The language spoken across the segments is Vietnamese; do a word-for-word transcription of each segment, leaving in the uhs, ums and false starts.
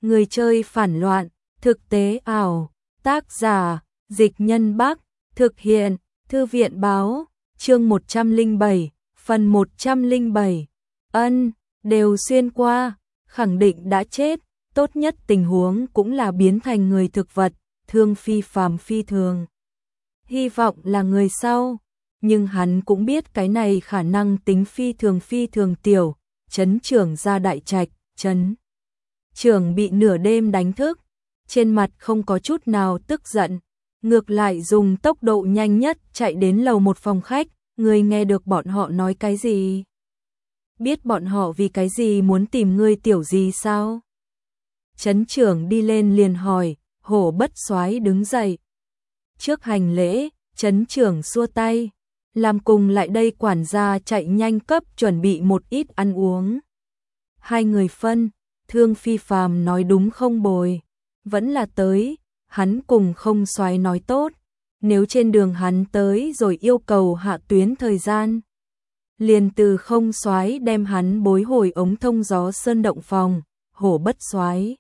Người chơi phản loạn, thực tế ảo, tác giả, Dịch Nhân Bắc, thực hiện, Thư viện báo, chương một trăm lẻ bảy, phần một trăm lẻ bảy, ân, đều xuyên qua, khẳng định đã chết, tốt nhất tình huống cũng là biến thành người thực vật, Thương Phi Phàm phi thường. Hy vọng là người sau, nhưng hắn cũng biết cái này khả năng tính phi thường phi thường tiểu, Trấn trưởng ra đại trạch, Trấn trưởng bị nửa đêm đánh thức, trên mặt không có chút nào tức giận, ngược lại dùng tốc độ nhanh nhất chạy đến lầu một phòng khách, người nghe được bọn họ nói cái gì? Biết bọn họ vì cái gì muốn tìm ngươi tiểu gì sao? Trấn trưởng đi lên liền hỏi, Hổ Bất Soái đứng dậy. Trước hành lễ, Trấn trưởng xua tay, làm cùng lại đây quản gia chạy nhanh cấp chuẩn bị một ít ăn uống. Hai người phân, Thương Phi Phàm nói đúng không bồi, vẫn là tới, hắn cùng Không Soái nói tốt, nếu trên đường hắn tới rồi yêu cầu hạ tuyến thời gian, liền từ Không Soái đem hắn bối hồi ống thông gió sơn động phòng. Hổ Bất Soái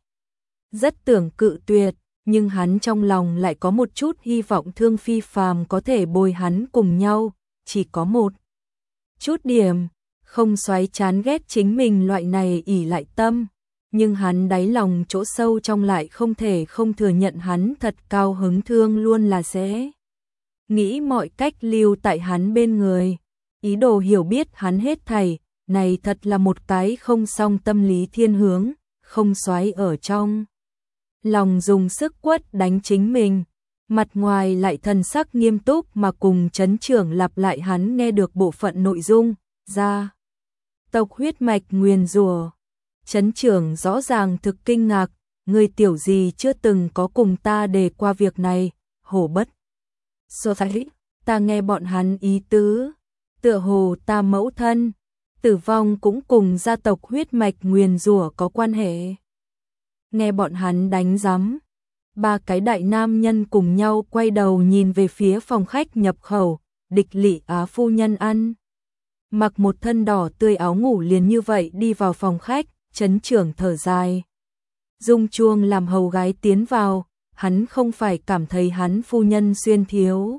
rất tưởng cự tuyệt, nhưng hắn trong lòng lại có một chút hy vọng Thương Phi Phàm có thể bồi hắn cùng nhau, chỉ có một chút điểm, Không Soái chán ghét chính mình loại này ỷ lại tâm, nhưng hắn đáy lòng chỗ sâu trong lại không thể không thừa nhận hắn thật cao hứng Thương luôn là sẽ nghĩ mọi cách lưu tại hắn bên người, ý đồ hiểu biết hắn hết thảy, này thật là một cái không song tâm lý thiên hướng, Không Soái ở trong lòng dùng sức quất đánh chính mình, mặt ngoài lại thần sắc nghiêm túc mà cùng Trấn trưởng lặp lại hắn nghe được bộ phận nội dung, ra tộc huyết mạch nguyền rủa. Trấn trưởng rõ ràng thực kinh ngạc, người tiểu gì chưa từng có cùng ta đề qua việc này, Hổ Bất Soái, ta nghe bọn hắn ý tứ, tựa hồ ta mẫu thân tử vong cũng cùng gia tộc huyết mạch nguyền rủa có quan hệ. Nghe bọn hắn đánh rắm, ba cái đại nam nhân cùng nhau quay đầu nhìn về phía phòng khách nhập khẩu, Địch Lị Á phu nhân ăn mặc một thân đỏ tươi áo ngủ liền như vậy đi vào phòng khách. Trấn trưởng thở dài, rung chuông làm hầu gái tiến vào, hắn không phải cảm thấy hắn phu nhân xuyên thiếu,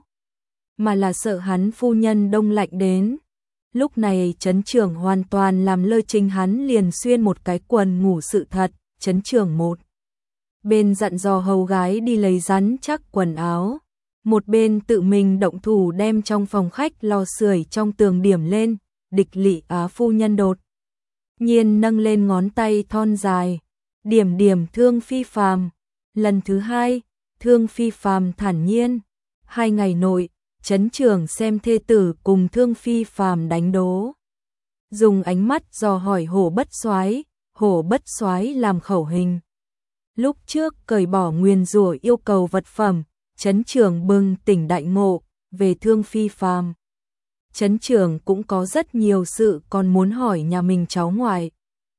mà là sợ hắn phu nhân đông lạnh đến. Lúc này Trấn trưởng hoàn toàn làm lơ chính hắn liền xuyên một cái quần ngủ sự thật. Trấn trưởng một bên dặn dò hầu gái đi lấy rắn chắc quần áo, một bên tự mình động thủ đem trong phòng khách lò sưởi trong tường điểm lên. Địch Lị Á phu nhân đột nhiên nâng lên ngón tay thon dài, điểm điểm Thương Phi Phàm. Lần thứ hai, Thương Phi Phàm thản nhiên, hai ngày nội, Trấn trưởng xem thê tử cùng Thương Phi Phàm đánh đố, dùng ánh mắt dò hỏi Hổ Bất Soái. Hổ Bất Soái làm khẩu hình, lúc trước cởi bỏ nguyền rủa yêu cầu vật phẩm. Trấn trưởng bừng tỉnh đại ngộ về Thương Phi Phàm. Trấn trưởng cũng có rất nhiều sự còn muốn hỏi nhà mình cháu ngoại.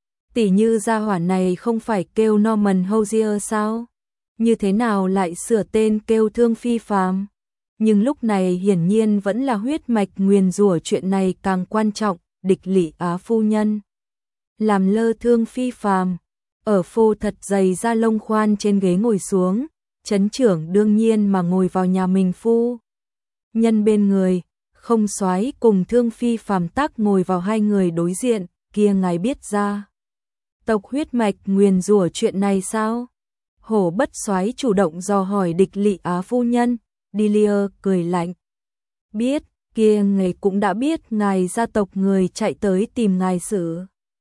Tỷ như gia hỏa này không phải kêu Norman Hosier sao? Như thế nào lại sửa tên kêu Thương Phi Phàm? Nhưng lúc này hiển nhiên vẫn là huyết mạch nguyền rủa chuyện này càng quan trọng. Địch Lị Á phu nhân làm lơ Thương Phi Phàm, ở phô thật dày da lông khoan trên ghế ngồi xuống. Trấn trưởng đương nhiên mà ngồi vào nhà mình phu nhân bên người. Không Soái cùng Thương Phi Phàm tác ngồi vào hai người đối diện. Kia ngài biết ra tộc huyết mạch nguyền rủa chuyện này sao? Hổ Bất Soái chủ động dò hỏi Địch Lị Á phu nhân. Delia cười lạnh, biết, kia ngài cũng đã biết ngài gia tộc người chạy tới tìm ngài xử.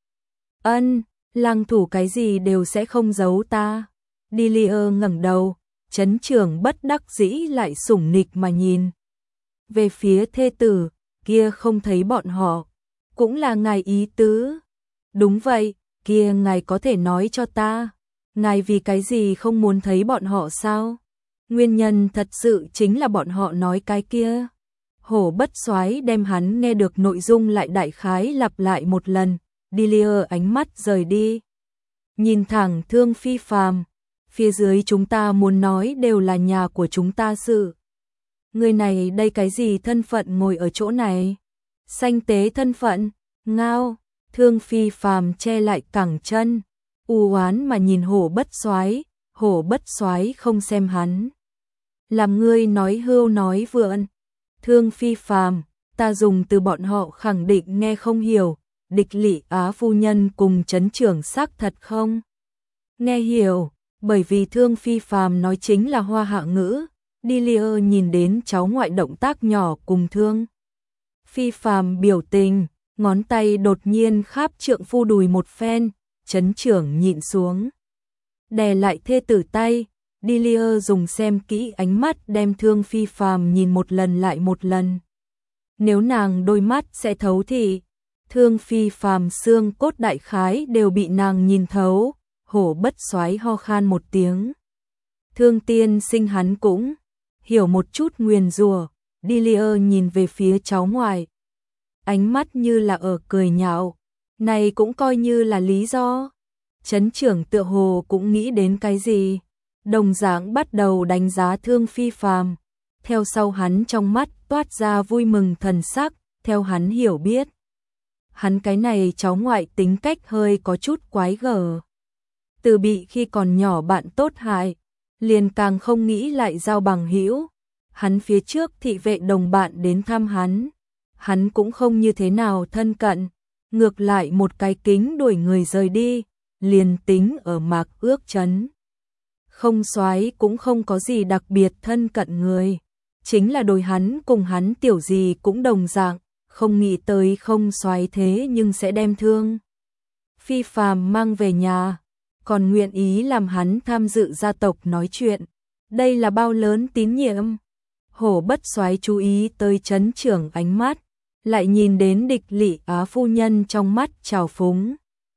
Ân, lăng thủ cái gì đều sẽ không giấu ta. Delia ngẩng đầu, Trấn trưởng bất đắc dĩ lại sủng nịch mà nhìn về phía thê tử, kia không thấy bọn họ, cũng là ngài ý tứ. Đúng vậy, kia ngài có thể nói cho ta, ngài vì cái gì không muốn thấy bọn họ sao? Nguyên nhân thật sự chính là bọn họ nói cái kia. Hổ Bất Soái đem hắn nghe được nội dung lại đại khái lặp lại một lần. Delia ánh mắt rời đi, nhìn thẳng Thương Phi Phàm, phía dưới chúng ta muốn nói đều là nhà của chúng ta sự. Người này đây cái gì thân phận ngồi ở chỗ này? Sanh tế thân phận, ngao. Thương Phi Phàm che lại cẳng chân, u oán mà nhìn Hổ Bất Soái. Hổ Bất Soái không xem hắn. Làm ngươi nói hưu nói vượn. Thương Phi Phàm, ta dùng từ bọn họ khẳng định nghe không hiểu, Địch Lị Á phu nhân cùng trấn trưởng xác thật không? Nghe hiểu, bởi vì Thương Phi Phàm nói chính là Hoa hạ ngữ. Delia nhìn đến cháu ngoại động tác nhỏ cùng Thương Phi Phàm biểu tình, ngón tay đột nhiên kháp trượng phu đùi một phen, trấn trưởng nhịn xuống. Đè lại thê tử tay, Delia dùng xem kỹ ánh mắt đem Thương Phi Phàm nhìn một lần lại một lần. Nếu nàng đôi mắt sẽ thấu thì Thương Phi Phàm xương cốt đại khái đều bị nàng nhìn thấu. Hổ Bất Soái ho khan một tiếng. Thương tiên sinh hắn cũng hiểu một chút nguyền rủa. Delia nhìn về phía cháu ngoại, ánh mắt như là ở cười nhạo. Này cũng coi như là lý do. Trấn trưởng tựa hồ cũng nghĩ đến cái gì, đồng dạng bắt đầu đánh giá Thương Phi Phàm. Theo sau hắn trong mắt toát ra vui mừng thần sắc, theo hắn hiểu biết. Hắn cái này cháu ngoại tính cách hơi có chút quái gở. Từ bị khi còn nhỏ bạn tốt hại, liền càng không nghĩ lại giao bằng hữu. Hắn phía trước thị vệ đồng bạn đến thăm hắn, hắn cũng không như thế nào thân cận, ngược lại một cái kính đuổi người rời đi, liền tính ở Mạc Ước trấn. Không Soái cũng không có gì đặc biệt thân cận người, chính là đối hắn cùng hắn tiểu gì cũng đồng dạng, không nghĩ tới Không Soái thế nhưng sẽ đem Thương Phi Phàm mang về nhà, còn nguyện ý làm hắn tham dự gia tộc nói chuyện. Đây là bao lớn tín nhiệm. Hổ Bất Soái chú ý tới trấn trưởng ánh mắt, lại nhìn đến Địch Lị Á phu nhân trong mắt trào phúng.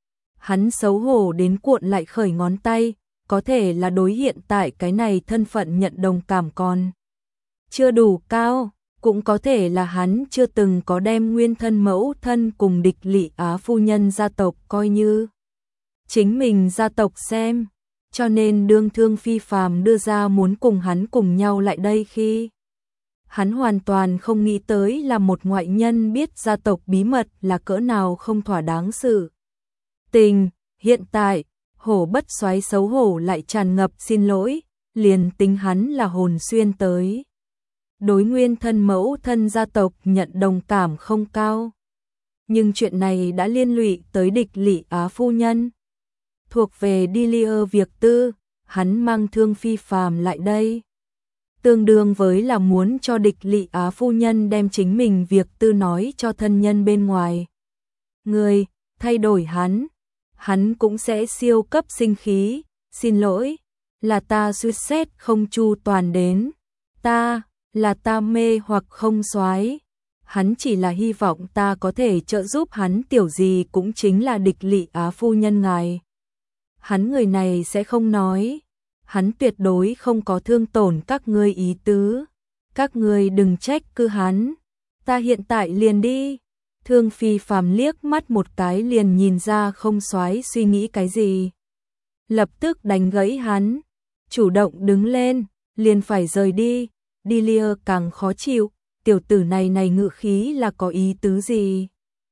Hắn xấu hổ đến cuộn lại khởi ngón tay, có thể là đối hiện tại cái này thân phận nhận đồng cảm còn chưa đủ cao, cũng có thể là hắn chưa từng có đem nguyên thân mẫu thân cùng Địch Lị Á phu nhân gia tộc coi như chính mình gia tộc xem, cho nên đương Thương Phi Phàm đưa ra muốn cùng hắn cùng nhau lại đây khi hắn hoàn toàn không nghĩ tới là một ngoại nhân biết gia tộc bí mật là cỡ nào không thỏa đáng sự tình. Hiện tại, Hổ Bất Soái xấu hổ lại tràn ngập xin lỗi, liền tính hắn là hồn xuyên tới. Đối nguyên thân mẫu thân gia tộc nhận đồng cảm không cao. Nhưng chuyện này đã liên lụy tới Địch Lị Á phu nhân. Thuộc về Delia việc tư, hắn mang Thương Phi Phàm lại đây. Tương đương với là muốn cho Địch Lị Á phu nhân đem chính mình việc tư nói cho thân nhân bên ngoài. Người, thay đổi hắn, hắn cũng sẽ siêu cấp sinh khí, xin lỗi, là ta suy xét không chu toàn đến, ta, là ta mê hoặc Không Soái. Hắn chỉ là hy vọng ta có thể trợ giúp hắn tiểu gì cũng chính là Địch Lị Á phu nhân ngài. Hắn người này sẽ không nói, hắn tuyệt đối không có thương tổn các ngươi ý tứ, các ngươi đừng trách cứ hắn, ta hiện tại liền đi. Thương Phi Phàm liếc mắt một cái liền nhìn ra Không Soái suy nghĩ cái gì. Lập tức đánh gãy hắn, chủ động đứng lên, liền phải rời đi. Delia càng khó chịu, tiểu tử này này ngự khí là có ý tứ gì?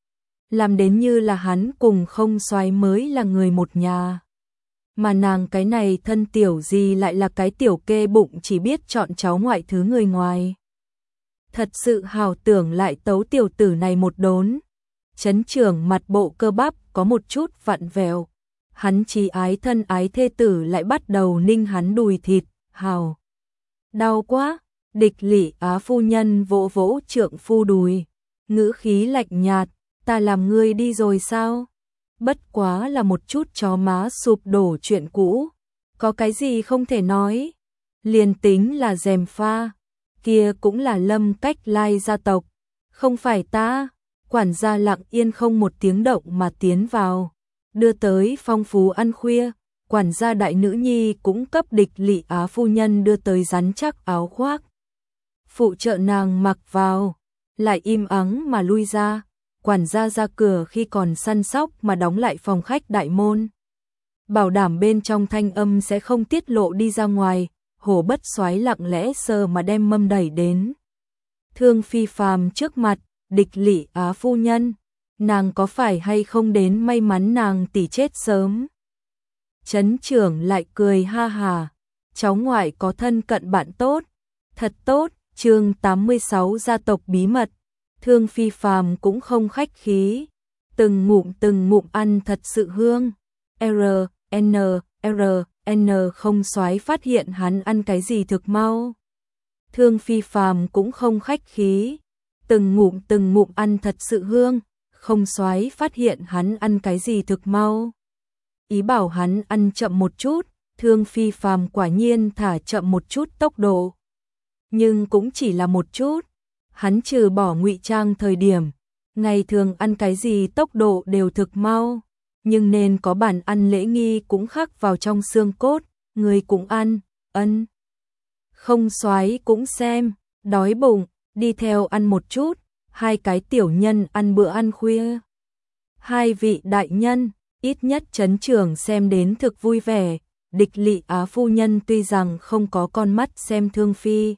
Làm đến như là hắn cùng Không Soái mới là người một nhà. Mà nàng cái này thân tiểu gì lại là cái tiểu kê bụng chỉ biết chọn cháu ngoại thứ người ngoài. Thật sự hào tưởng lại tấu tiểu tử này một đốn. Trấn trưởng mặt bộ cơ bắp có một chút vặn vẹo. Hắn chỉ ái thân ái thê tử lại bắt đầu ninh hắn đùi thịt, hào. Đau quá, Địch Lị Á phu nhân vỗ vỗ trượng phu đùi. Ngữ khí lạnh nhạt, ta làm ngươi đi rồi sao? Bất quá là một chút chó má sụp đổ chuyện cũ. Có cái gì không thể nói? Liền tính là gièm pha. Kia cũng là Lâm Cách Lai gia tộc. Không phải ta. Quản gia lặng yên không một tiếng động mà tiến vào. Đưa tới phong phú ăn khuya. Quản gia đại nữ nhi cũng cấp Địch Lị Á phu nhân đưa tới rắn chắc áo khoác. Phụ trợ nàng mặc vào. Lại im ắng mà lui ra. Quản gia ra cửa khi còn săn sóc mà đóng lại phòng khách đại môn. Bảo đảm bên trong thanh âm sẽ không tiết lộ đi ra ngoài. Hổ Bất Soái lặng lẽ sờ mà đem mâm đẩy đến Thương Phi Phàm trước mặt. Địch Lị Á phu nhân, nàng có phải hay không đến may mắn nàng tỷ chết sớm? Trấn trưởng lại cười ha hà, cháu ngoại có thân cận bạn tốt, thật tốt. Chương tám mươi sáu gia tộc bí mật. Thương Phi Phàm cũng không khách khí, từng ngụm từng ngụm ăn thật sự hương. R N R N không soái phát hiện hắn ăn cái gì thực mau. Thương Phi Phàm cũng không khách khí, từng ngụm từng ngụm ăn thật sự hương, không soái phát hiện hắn ăn cái gì thực mau. Ý bảo hắn ăn chậm một chút, Thương Phi Phàm quả nhiên thả chậm một chút tốc độ. Nhưng cũng chỉ là một chút, hắn trừ bỏ ngụy trang thời điểm, ngày thường ăn cái gì tốc độ đều thực mau, nhưng nên có bản ăn lễ nghi cũng khắc vào trong xương cốt, người cũng ăn, ân. Không soái cũng xem, đói bụng, đi theo ăn một chút, hai cái tiểu nhân ăn bữa ăn khuya. Hai vị đại nhân, ít nhất trấn trưởng xem đến thực vui vẻ, Địch Lị Á phu nhân tuy rằng không có con mắt xem Thương Phi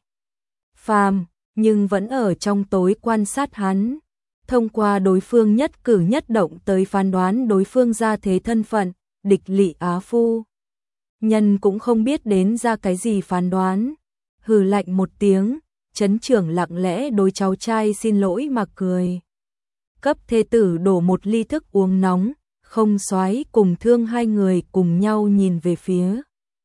Phàm, nhưng vẫn ở trong tối quan sát hắn, thông qua đối phương nhất cử nhất động tới phán đoán đối phương ra thế thân phận. Địch Lị Á phu nhân cũng không biết đến ra cái gì phán đoán, hừ lạnh một tiếng, trấn trưởng lặng lẽ đối cháu trai xin lỗi mà cười. Cấp thê tử đổ một ly thức uống nóng, không soái cùng Thương hai người cùng nhau nhìn về phía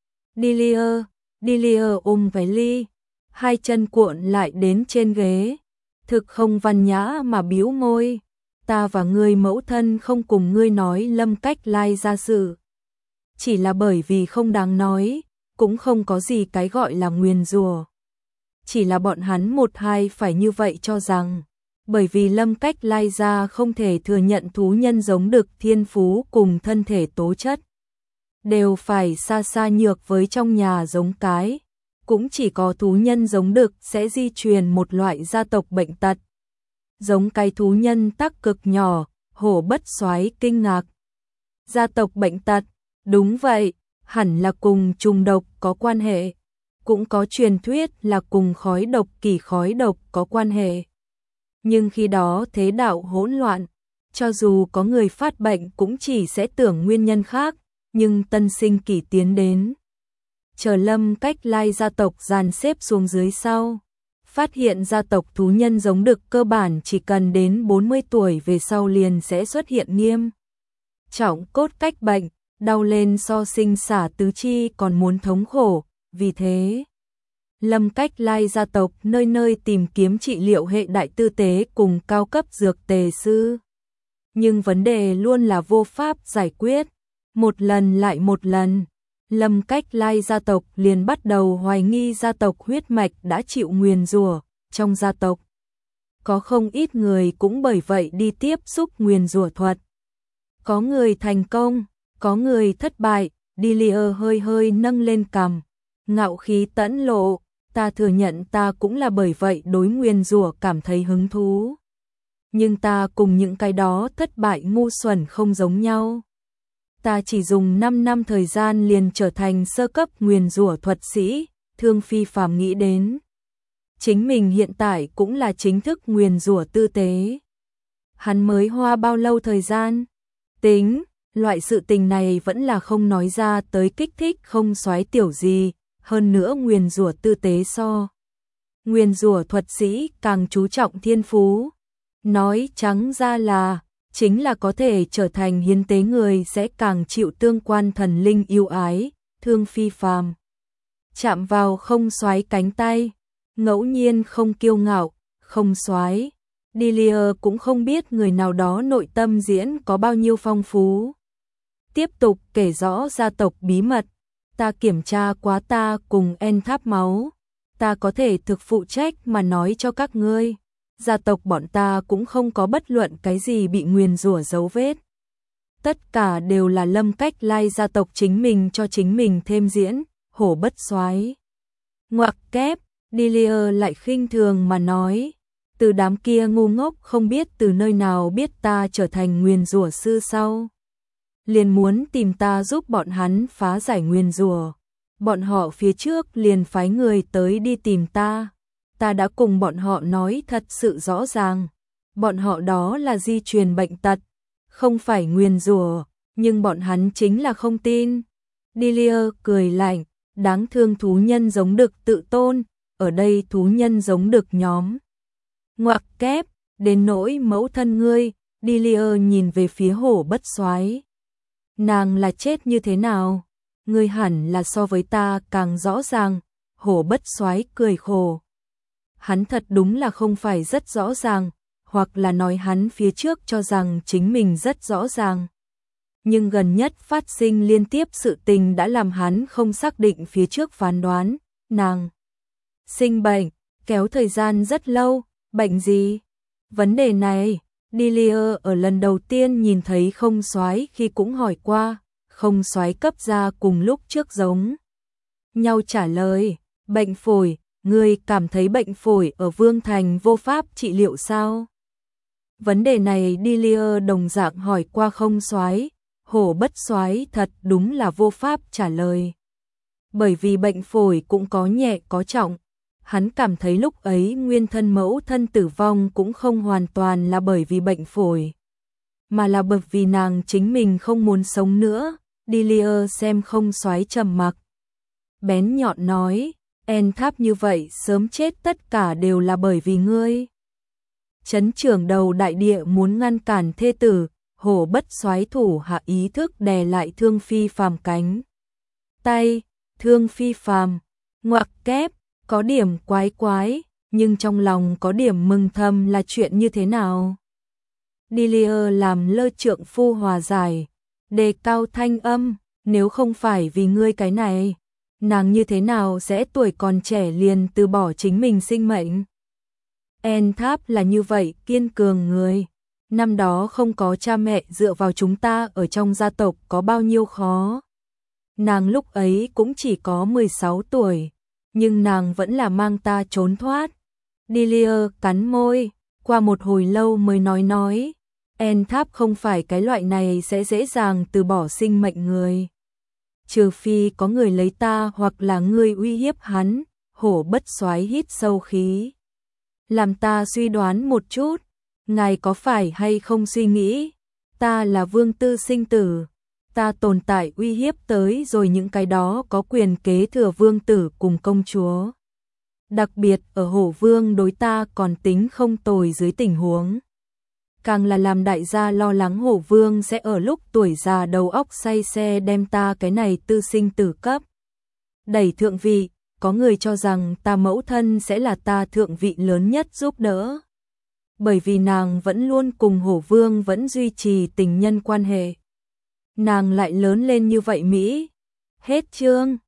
Delia. Delia ôm váy ly, hai chân cuộn lại đến trên ghế, thực không văn nhã mà bĩu môi. Ta và ngươi mẫu thân không cùng ngươi nói Lâm Cách Lai ra sự, chỉ là bởi vì không đáng nói, cũng không có gì cái gọi là nguyền rủa. Chỉ là bọn hắn một hai phải như vậy cho rằng, bởi vì Lâm Cách Lai ra không thể thừa nhận thú nhân giống đực thiên phú cùng thân thể tố chất, đều phải xa xa nhược với trong nhà giống cái, cũng chỉ có thú nhân giống đực sẽ di truyền một loại gia tộc bệnh tật. Giống cái thú nhân tắc cực nhỏ, Hổ Bất Soái kinh ngạc. Gia tộc bệnh tật, đúng vậy, hẳn là cùng trùng độc có quan hệ, cũng có truyền thuyết là cùng khói độc kỷ khói độc có quan hệ. Nhưng khi đó thế đạo hỗn loạn, cho dù có người phát bệnh cũng chỉ sẽ tưởng nguyên nhân khác, nhưng tân sinh kỷ tiến đến. Chờ Lâm Cách Lai gia tộc dàn xếp xuống dưới sau, phát hiện gia tộc thú nhân giống đực cơ bản chỉ cần đến bốn mươi tuổi về sau liền sẽ xuất hiện nghiêm trọng cốt cách bệnh, đau lên so sinh xả tứ chi còn muốn thống khổ, vì thế Lâm Cách Lai gia tộc nơi nơi tìm kiếm trị liệu hệ đại tư tế cùng cao cấp dược tề sư. Nhưng vấn đề luôn là vô pháp giải quyết, một lần lại một lần, Lâm Cách Lai gia tộc liền bắt đầu hoài nghi gia tộc huyết mạch đã chịu nguyền rủa, trong gia tộc có không ít người cũng bởi vậy đi tiếp xúc nguyền rủa thuật. Có người thành công, có người thất bại. Delia hơi hơi nâng lên cằm, ngạo khí tẫn lộ, ta thừa nhận ta cũng là bởi vậy đối nguyền rủa cảm thấy hứng thú. Nhưng ta cùng những cái đó thất bại ngu xuẩn không giống nhau. Ta chỉ dùng năm năm thời gian liền trở thành sơ cấp nguyền rủa thuật sĩ. Thương Phi Phàm nghĩ đến chính mình hiện tại cũng là chính thức nguyền rủa tư tế. Hắn mới hoa bao lâu thời gian? Tính, loại sự tình này vẫn là không nói ra tới kích thích không soái tiểu gì, hơn nữa nguyền rủa tư tế so nguyền rủa thuật sĩ càng chú trọng thiên phú. Nói trắng ra là chính là có thể trở thành hiến tế người sẽ càng chịu tương quan thần linh yêu ái. Thương Phi Phàm chạm vào không soái cánh tay, ngẫu nhiên không kiêu ngạo, không soái. Delia cũng không biết người nào đó nội tâm diễn có bao nhiêu phong phú. Tiếp tục kể rõ gia tộc bí mật. Ta kiểm tra quá ta cùng En tháp máu, ta có thể thực phụ trách mà nói cho các ngươi, gia tộc bọn ta cũng không có bất luận cái gì bị nguyền rủa dấu vết. Tất cả đều là Lâm Cách Lai gia tộc chính mình cho chính mình thêm diễn. Hổ Bất Soái ngoặc kép. Delia lại khinh thường mà nói, từ đám kia ngu ngốc không biết từ nơi nào biết ta trở thành nguyền rủa sư sau, liền muốn tìm ta giúp bọn hắn phá giải nguyền rủa. Bọn họ phía trước liền phái người tới đi tìm ta. Ta đã cùng bọn họ nói thật sự rõ ràng, bọn họ đó là di truyền bệnh tật, không phải nguyền rủa, nhưng bọn hắn chính là không tin. Delia cười lạnh, đáng thương thú nhân giống đực tự tôn, ở đây thú nhân giống đực nhóm. Ngoặc kép, đến nỗi mẫu thân ngươi, Delia nhìn về phía Hổ Bất Soái. Nàng là chết như thế nào? Ngươi hẳn là so với ta càng rõ ràng. Hổ Bất Soái cười khổ. Hắn thật đúng là không phải rất rõ ràng, hoặc là nói hắn phía trước cho rằng chính mình rất rõ ràng. Nhưng gần nhất phát sinh liên tiếp sự tình đã làm hắn không xác định phía trước phán đoán. Nàng sinh bệnh, kéo thời gian rất lâu, bệnh gì? Vấn đề này, Delia ở lần đầu tiên nhìn thấy Không Soái khi cũng hỏi qua, Không Soái cấp ra cùng lúc trước giống nhau trả lời, bệnh phổi, ngươi cảm thấy bệnh phổi ở Vương Thành vô pháp trị liệu sao? Vấn đề này Delia đồng dạng hỏi qua Không Soái, Hổ Bất Soái thật đúng là vô pháp trả lời. Bởi vì bệnh phổi cũng có nhẹ có trọng, hắn cảm thấy lúc ấy nguyên thân mẫu thân tử vong cũng không hoàn toàn là bởi vì bệnh phổi, mà là bởi vì nàng chính mình không muốn sống nữa. Delia xem Không Soái trầm mặc, bén nhọn nói, En Tháp như vậy sớm chết tất cả đều là bởi vì ngươi. Chấn trưởng đầu đại địa muốn ngăn cản thê tử, Hổ Bất Soái thủ hạ ý thức đè lại Thương Phi Phàm cánh tay. Thương Phi Phàm, ngoặc kép, có điểm quái quái, nhưng trong lòng có điểm mừng thầm là chuyện như thế nào? Delia làm lơ trượng phu hòa giải, đề cao thanh âm, nếu không phải vì ngươi cái này, nàng như thế nào sẽ tuổi còn trẻ liền từ bỏ chính mình sinh mệnh? En Tháp là như vậy kiên cường người, năm đó không có cha mẹ dựa vào chúng ta ở trong gia tộc có bao nhiêu khó. Nàng lúc ấy cũng chỉ có mười sáu tuổi, nhưng nàng vẫn là mang ta trốn thoát. Delia cắn môi, qua một hồi lâu mới nói nói, En Tháp không phải cái loại này sẽ dễ dàng từ bỏ sinh mệnh người. Trừ phi có người lấy ta hoặc là ngươi uy hiếp hắn. Hổ Bất Soái hít sâu khí, làm ta suy đoán một chút, ngài có phải hay không suy nghĩ, ta là vương tư sinh tử, ta tồn tại uy hiếp tới rồi những cái đó có quyền kế thừa vương tử cùng công chúa. Đặc biệt ở Hổ Vương đối ta còn tính không tồi dưới tình huống. Càng là làm đại gia lo lắng Hổ Vương sẽ ở lúc tuổi già đầu óc say xe đem ta cái này tư sinh tử cấp đẩy thượng vị, có người cho rằng ta mẫu thân sẽ là ta thượng vị lớn nhất giúp đỡ. Bởi vì nàng vẫn luôn cùng Hổ Vương vẫn duy trì tình nhân quan hệ. Nàng lại lớn lên như vậy Mỹ. Hết chương.